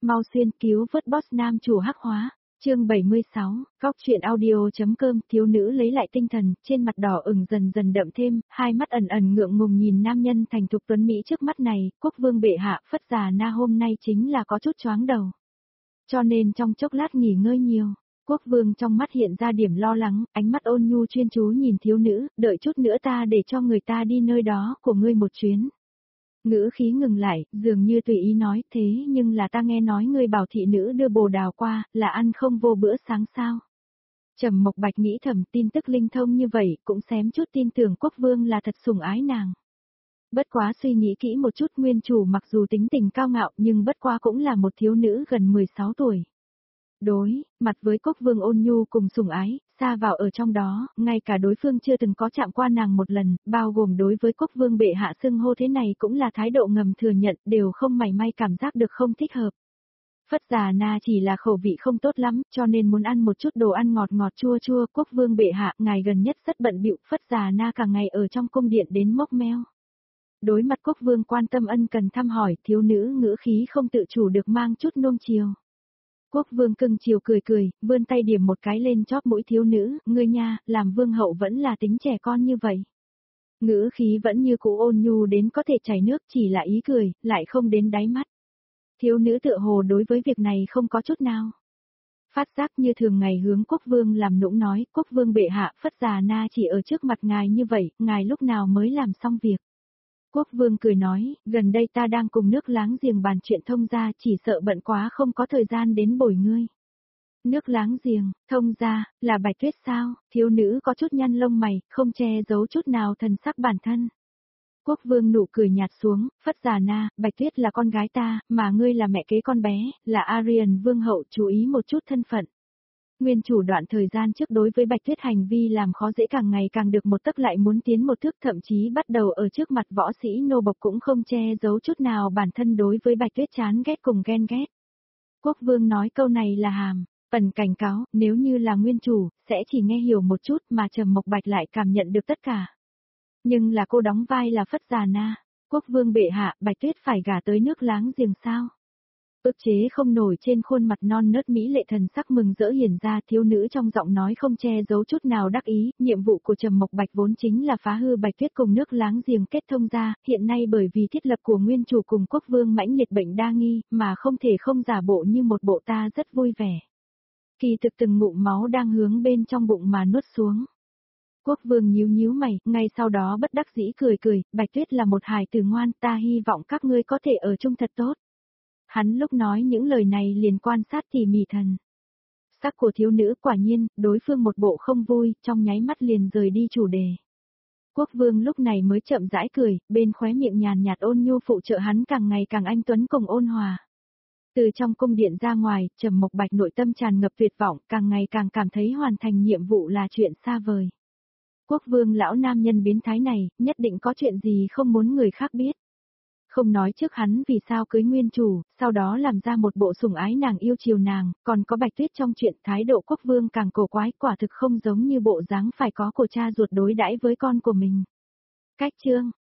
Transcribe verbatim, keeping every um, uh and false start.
mau xuyên cứu vớt boss nam chủ hắc hóa. Chương bảy mươi sáu, Góc truyện audio.com. Thiếu nữ lấy lại tinh thần, trên mặt đỏ ửng dần dần đậm thêm, hai mắt ẩn ẩn ngượng ngùng nhìn nam nhân thành thục tuấn mỹ trước mắt này. Quốc vương bệ hạ, Phất già na hôm nay chính là có chút choáng đầu, cho nên trong chốc lát nghỉ ngơi nhiều. Quốc vương trong mắt hiện ra điểm lo lắng, ánh mắt ôn nhu chuyên chú nhìn thiếu nữ, đợi chút nữa ta để cho người ta đi nơi đó của ngươi một chuyến. Ngữ khí ngừng lại, dường như tùy ý nói, thế nhưng là ta nghe nói ngươi bảo thị nữ đưa bồ đào qua, là ăn không vô bữa sáng sao. Trầm Mộc Bạch nghĩ thầm, tin tức linh thông như vậy, cũng xém chút tin tưởng quốc vương là thật sủng ái nàng. Bất quá suy nghĩ kỹ một chút, nguyên chủ mặc dù tính tình cao ngạo nhưng bất quá cũng là một thiếu nữ gần mười sáu tuổi. Đối mặt với quốc vương ôn nhu cùng sủng ái, xa vào ở trong đó, ngay cả đối phương chưa từng có chạm qua nàng một lần, bao gồm đối với quốc vương bệ hạ xưng hô thế này cũng là thái độ ngầm thừa nhận, đều không mảy may cảm giác được không thích hợp. Phất già na chỉ là khẩu vị không tốt lắm, cho nên muốn ăn một chút đồ ăn ngọt ngọt chua chua. Quốc vương bệ hạ, ngài gần nhất rất bận bịu. Phất già na cả ngày ở trong cung điện đến mốc meo. Đối mặt quốc vương quan tâm ân cần thăm hỏi, thiếu nữ ngữ khí không tự chủ được mang chút nuông chiều. Quốc vương cưng chiều cười cười, vươn tay điểm một cái lên chóp mũi thiếu nữ, ngươi nha, làm vương hậu vẫn là tính trẻ con như vậy. Ngữ khí vẫn như cũ ôn nhu đến có thể chảy nước, chỉ là ý cười, lại không đến đáy mắt. Thiếu nữ tựa hồ đối với việc này không có chút nào phát giác, như thường ngày hướng quốc vương làm nũng nói, quốc vương bệ hạ, Phất già na chỉ ở trước mặt ngài như vậy, ngài lúc nào mới làm xong việc. Quốc vương cười nói, gần đây ta đang cùng nước láng giềng bàn chuyện thông gia, chỉ sợ bận quá không có thời gian đến bồi ngươi. Nước láng giềng, thông gia, là Bạch Tuyết sao? Thiếu nữ có chút nhăn lông mày, không che giấu chút nào thần sắc bản thân. Quốc vương nụ cười nhạt xuống, Phất già na, Bạch Tuyết là con gái ta, mà ngươi là mẹ kế con bé, là Aryan vương hậu, chú ý một chút thân phận. Nguyên chủ đoạn thời gian trước đối với Bạch Tuyết hành vi làm khó dễ càng ngày càng được một tấc lại muốn tiến một thước, thậm chí bắt đầu ở trước mặt võ sĩ nô bộc cũng không che giấu chút nào bản thân đối với Bạch Tuyết chán ghét cùng ghen ghét. Quốc vương nói câu này là hàm ẩn cảnh cáo, nếu như là nguyên chủ, sẽ chỉ nghe hiểu một chút mà Trầm Mộc Bạch lại cảm nhận được tất cả. Nhưng là cô đóng vai là Phất già na, quốc vương bệ hạ, Bạch Tuyết phải gả tới nước láng giềng sao? Ức chế không nổi trên khuôn mặt non nớt mỹ lệ thần sắc mừng rỡ hiển ra, thiếu nữ trong giọng nói không che giấu chút nào đắc ý, nhiệm vụ của Trầm Mộc Bạch vốn chính là phá hư Bạch Tuyết cùng nước láng giềng kết thông ra, hiện nay bởi vì thiết lập của nguyên chủ cùng quốc vương mãnh liệt bệnh đa nghi, mà không thể không giả bộ như một bộ ta rất vui vẻ. Kỳ thực từng ngụm máu đang hướng bên trong bụng mà nuốt xuống. Quốc vương nhíu nhíu mày, ngay sau đó bất đắc dĩ cười cười, Bạch Tuyết là một hài tử ngoan, ta hy vọng các ngươi có thể ở chung thật tốt. Hắn lúc nói những lời này liền quan sát tỉ mỉ thần sắc của thiếu nữ, quả nhiên, đối phương một bộ không vui, trong nháy mắt liền rời đi chủ đề. Quốc vương lúc này mới chậm rãi cười, bên khóe miệng nhàn nhạt ôn nhu phụ trợ hắn càng ngày càng anh tuấn cùng ôn hòa. Từ trong cung điện ra ngoài, Trầm Mộc Bạch nội tâm tràn ngập tuyệt vọng, càng ngày càng cảm thấy hoàn thành nhiệm vụ là chuyện xa vời. Quốc vương lão nam nhân biến thái này, nhất định có chuyện gì không muốn người khác biết. Không nói trước hắn vì sao cưới nguyên chủ, sau đó làm ra một bộ sủng ái nàng yêu chiều nàng, còn có Bạch Tuyết trong chuyện thái độ quốc vương càng cổ quái, quả thực không giống như bộ dáng phải có của cha ruột đối đãi với con của mình. Cách chương,